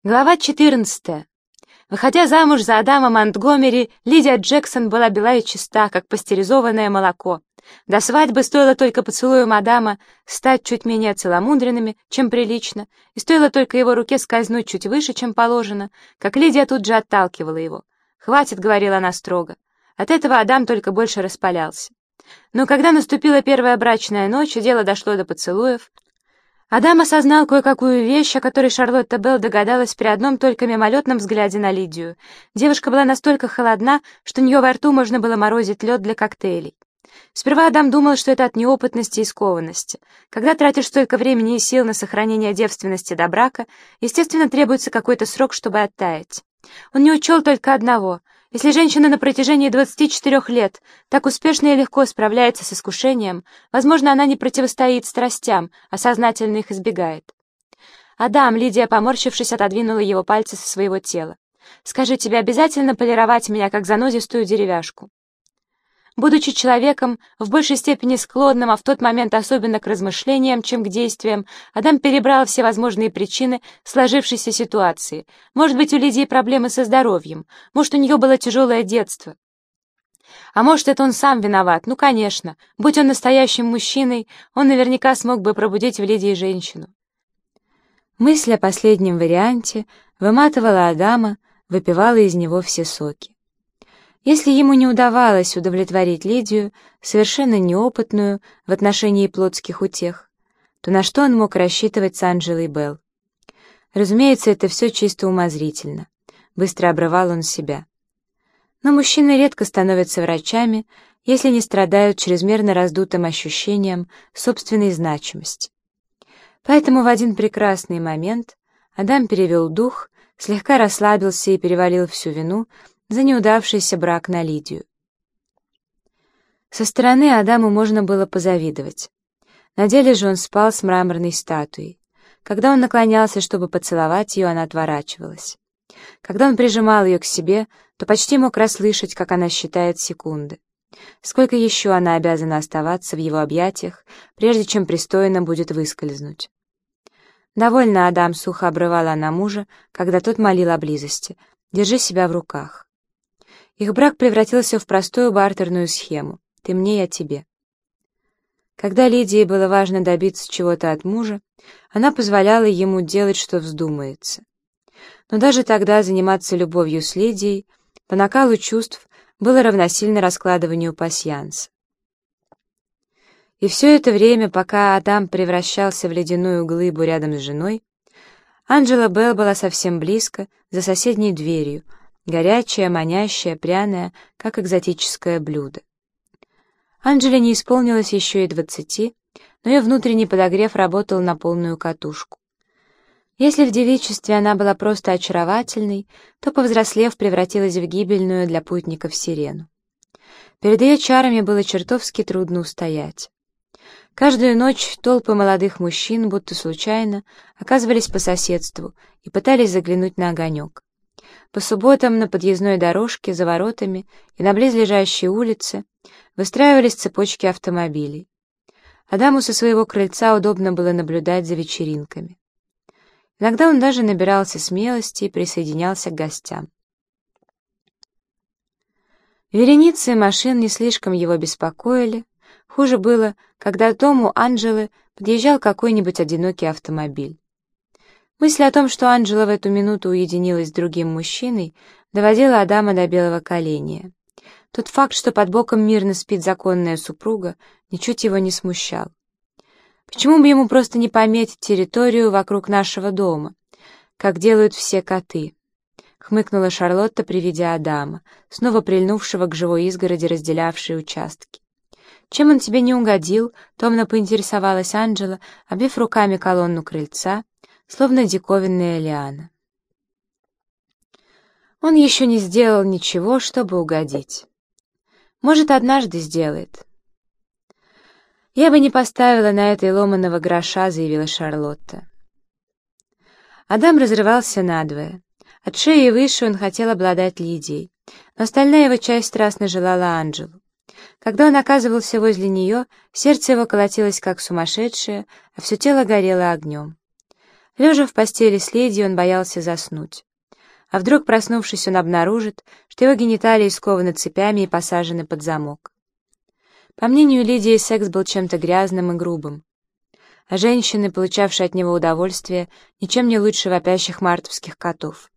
Глава 14. Выходя замуж за Адама Монтгомери, Лидия Джексон была бела и чиста, как пастеризованное молоко. До свадьбы стоило только поцелую Адама стать чуть менее целомудренными, чем прилично, и стоило только его руке скользнуть чуть выше, чем положено, как Лидия тут же отталкивала его. «Хватит», — говорила она строго. От этого Адам только больше распалялся. Но когда наступила первая брачная ночь, и дело дошло до поцелуев, Адам осознал кое-какую вещь, о которой Шарлотта Белл догадалась при одном только мимолетном взгляде на Лидию. Девушка была настолько холодна, что у нее во рту можно было морозить лед для коктейлей. Сперва Адам думал, что это от неопытности и скованности. Когда тратишь столько времени и сил на сохранение девственности до брака, естественно, требуется какой-то срок, чтобы оттаять. Он не учел только одного. Если женщина на протяжении 24 лет так успешно и легко справляется с искушением, возможно, она не противостоит страстям, а сознательно их избегает. «Адам», — Лидия, поморщившись, отодвинула его пальцы со своего тела. «Скажи, тебе обязательно полировать меня, как занозистую деревяшку?» Будучи человеком, в большей степени склонным, а в тот момент особенно к размышлениям, чем к действиям, Адам перебрал все возможные причины сложившейся ситуации. Может быть, у Лидии проблемы со здоровьем, может, у нее было тяжелое детство. А может, это он сам виноват, ну, конечно. Будь он настоящим мужчиной, он наверняка смог бы пробудить в Лидии женщину. Мысль о последнем варианте выматывала Адама, выпивала из него все соки. Если ему не удавалось удовлетворить Лидию, совершенно неопытную в отношении плотских утех, то на что он мог рассчитывать с Анджелой Белл? Разумеется, это все чисто умозрительно. Быстро обрывал он себя. Но мужчины редко становятся врачами, если не страдают чрезмерно раздутым ощущением собственной значимости. Поэтому в один прекрасный момент Адам перевел дух, слегка расслабился и перевалил всю вину за неудавшийся брак на Лидию. Со стороны Адаму можно было позавидовать. На деле же он спал с мраморной статуей. Когда он наклонялся, чтобы поцеловать ее, она отворачивалась. Когда он прижимал ее к себе, то почти мог расслышать, как она считает секунды. Сколько еще она обязана оставаться в его объятиях, прежде чем пристойно будет выскользнуть. «Довольно, Адам», — сухо обрывала она мужа, когда тот молил о близости. «Держи себя в руках». Их брак превратился в простую бартерную схему «ты мне, я тебе». Когда Лидии было важно добиться чего-то от мужа, она позволяла ему делать, что вздумается. Но даже тогда заниматься любовью с Лидией по накалу чувств было равносильно раскладыванию пасьянса. И все это время, пока Адам превращался в ледяную глыбу рядом с женой, Анджела Белл была совсем близко, за соседней дверью, горячая, манящая, пряная, как экзотическое блюдо. Анджеле не исполнилось еще и 20, но ее внутренний подогрев работал на полную катушку. Если в девичестве она была просто очаровательной, то, повзрослев, превратилась в гибельную для путников сирену. Перед ее чарами было чертовски трудно устоять. Каждую ночь толпы молодых мужчин, будто случайно, оказывались по соседству и пытались заглянуть на огонек. По субботам на подъездной дорожке, за воротами и на близлежащей улице выстраивались цепочки автомобилей. Адаму со своего крыльца удобно было наблюдать за вечеринками. Иногда он даже набирался смелости и присоединялся к гостям. Вереницы машин не слишком его беспокоили. Хуже было, когда к дому Анджелы подъезжал какой-нибудь одинокий автомобиль. Мысль о том, что Анджела в эту минуту уединилась с другим мужчиной, доводила Адама до белого коленя. Тот факт, что под боком мирно спит законная супруга, ничуть его не смущал. Почему бы ему просто не пометить территорию вокруг нашего дома, как делают все коты? Хмыкнула Шарлотта при виде Адама, снова прильнувшего к живой изгороди, разделявшей участки. «Чем он тебе не угодил?» — томно поинтересовалась Анджела, обвив руками колонну крыльца, словно диковинная лиана. Он еще не сделал ничего, чтобы угодить. Может, однажды сделает. «Я бы не поставила на это и ломаного гроша», — заявила Шарлотта. Адам разрывался надвое. От шеи выше он хотел обладать Лидией, но остальная его часть страстно желала Анджелу. Когда он оказывался возле нее, сердце его колотилось как сумасшедшее, а все тело горело огнем. Лежа в постели с Лидией, он боялся заснуть. А вдруг, проснувшись, он обнаружит, что его гениталии скованы цепями и посажены под замок. По мнению Лидии, секс был чем-то грязным и грубым, а женщины, получавшие от него удовольствие, ничем не лучше вопящих мартовских котов.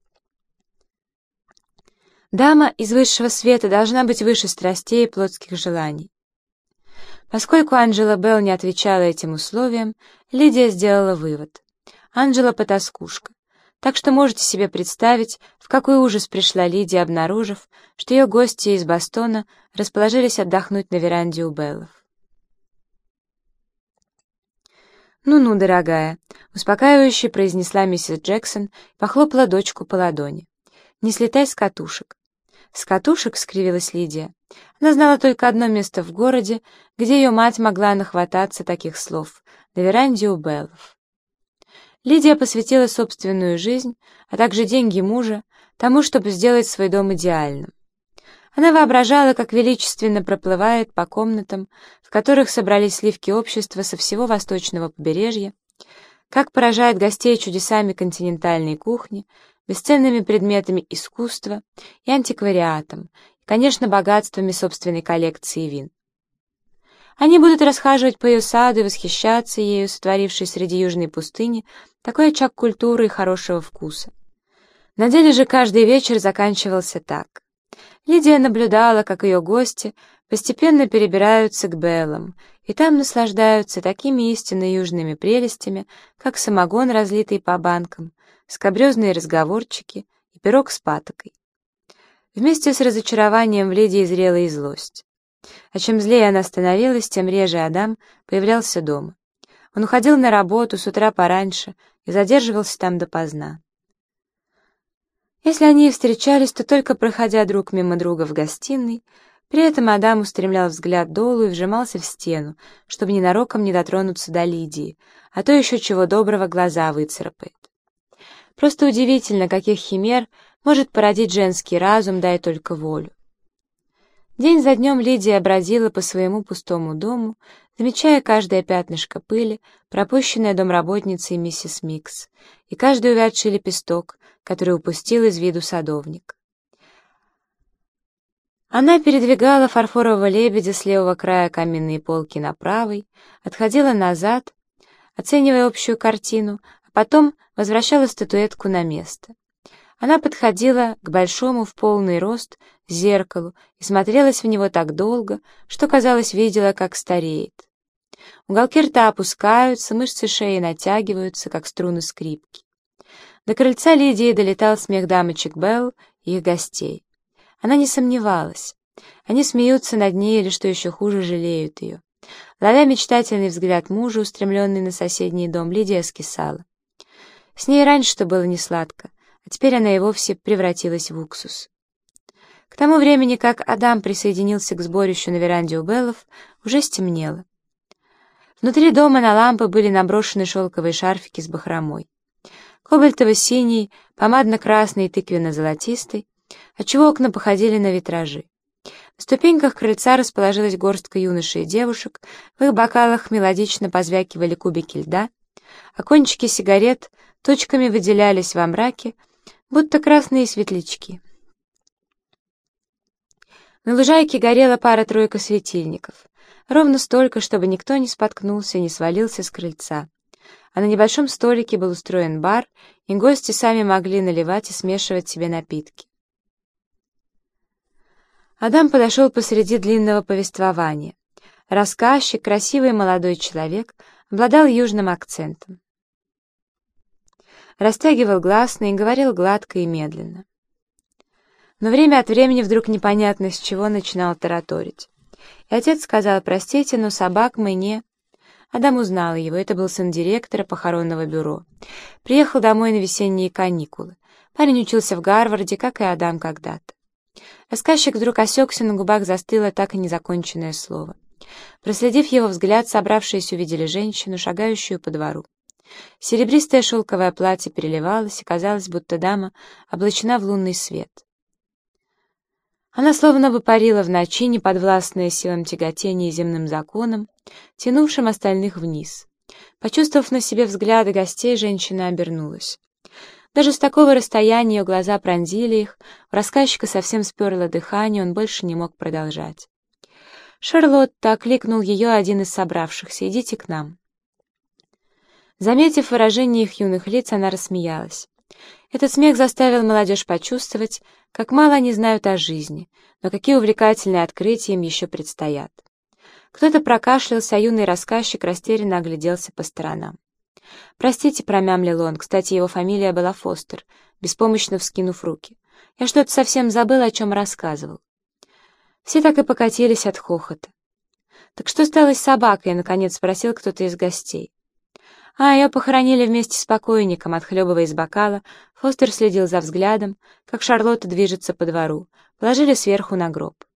Дама из высшего света должна быть выше страстей и плотских желаний. Поскольку Анджела Белл не отвечала этим условиям, Лидия сделала вывод. Анджела потаскушка. Так что можете себе представить, в какой ужас пришла Лидия, обнаружив, что ее гости из Бостона расположились отдохнуть на веранде у Беллов. «Ну-ну, дорогая», — успокаивающе произнесла миссис Джексон и похлопала дочку по ладони. «Не слетай с катушек». «С катушек?» — скривилась Лидия. Она знала только одно место в городе, где ее мать могла нахвататься таких слов — на веранде у Беллов. Лидия посвятила собственную жизнь, а также деньги мужа, тому, чтобы сделать свой дом идеальным. Она воображала, как величественно проплывает по комнатам, в которых собрались сливки общества со всего восточного побережья, как поражает гостей чудесами континентальной кухни, бесценными предметами искусства и антиквариатом, и, конечно, богатствами собственной коллекции вин. Они будут расхаживать по ее саду и восхищаться ею, сотворившей среди южной пустыни такой очаг культуры и хорошего вкуса. На деле же каждый вечер заканчивался так. Лидия наблюдала, как ее гости постепенно перебираются к Беллам, и там наслаждаются такими истинно южными прелестями, как самогон, разлитый по банкам, скабрезные разговорчики и пирог с патокой. Вместе с разочарованием в Лидии зрела и злость. А чем злее она становилась, тем реже Адам появлялся дома. Он уходил на работу с утра пораньше и задерживался там допоздна. Если они и встречались, то только проходя друг мимо друга в гостиной, при этом Адам устремлял взгляд долу и вжимался в стену, чтобы ненароком не дотронуться до Лидии, а то еще чего доброго глаза выцарапает. Просто удивительно, каких химер может породить женский разум, дай только волю. День за днем Лидия бродила по своему пустому дому, замечая каждое пятнышко пыли, пропущенное домработницей миссис Микс, и каждый увядший лепесток, который упустил из виду садовник. Она передвигала фарфорового лебедя с левого края каминной полки на правый, отходила назад, оценивая общую картину, а потом возвращала статуэтку на место. Она подходила к большому в полный рост зеркалу и смотрелась в него так долго, что, казалось, видела, как стареет. Уголки рта опускаются, мышцы шеи натягиваются, как струны скрипки. До крыльца Лидии долетал смех дамочек Белл и их гостей. Она не сомневалась. Они смеются над ней или, что еще хуже, жалеют ее. Ловя мечтательный взгляд мужа, устремленный на соседний дом, Лидия скисала. С ней раньше-то было не сладко, а теперь она и вовсе превратилась в уксус. К тому времени, как Адам присоединился к сборищу на веранде у Беллов, уже стемнело. Внутри дома на лампы были наброшены шелковые шарфики с бахромой. Кобальтово-синий, помадно-красный и тыквенно-золотистый, отчего окна походили на витражи. На ступеньках крыльца расположилась горстка юношей и девушек, в их бокалах мелодично позвякивали кубики льда, а кончики сигарет точками выделялись во мраке, будто красные светлячки. На лужайке горела пара-тройка светильников, ровно столько, чтобы никто не споткнулся и не свалился с крыльца. А на небольшом столике был устроен бар, и гости сами могли наливать и смешивать себе напитки. Адам подошел посреди длинного повествования. Рассказчик, красивый молодой человек, обладал южным акцентом. Растягивал гласные и говорил гладко и медленно. Но время от времени вдруг непонятно с чего начинал тараторить. И отец сказал: «Простите, но собак мы не...» Адам узнал его, это был сын директора похоронного бюро. Приехал домой на весенние каникулы. Парень учился в Гарварде, как и Адам когда-то. Рассказчик вдруг осекся, на губах застыло так и незаконченное слово. Проследив его взгляд, собравшиеся увидели женщину, шагающую по двору. Серебристое шелковое платье переливалось, и казалось, будто дама облачена в лунный свет. Она словно бы парила в ночи, неподвластная силам тяготения и земным законам, тянувшим остальных вниз. Почувствовав на себе взгляды гостей, женщина обернулась. Даже с такого расстояния ее глаза пронзили их, у рассказчика совсем сперло дыхание, он больше не мог продолжать. «Шарлотта», — окликнул ее один из собравшихся, — «идите к нам». Заметив выражение их юных лиц, она рассмеялась. Этот смех заставил молодежь почувствовать, как мало они знают о жизни, но какие увлекательные открытия им еще предстоят. Кто-то прокашлялся, а юный рассказчик растерянно огляделся по сторонам. «Простите», — промямлил он, — кстати, его фамилия была Фостер, беспомощно вскинув руки. «Я что-то совсем забыл, о чем рассказывал». Все так и покатились от хохота. «Так что стало с собакой?» — наконец спросил кто-то из гостей. Ее похоронили вместе с покойником», — отхлебывая из бокала, Фостер следил за взглядом, как Шарлотта движется по двору, положили сверху на гроб.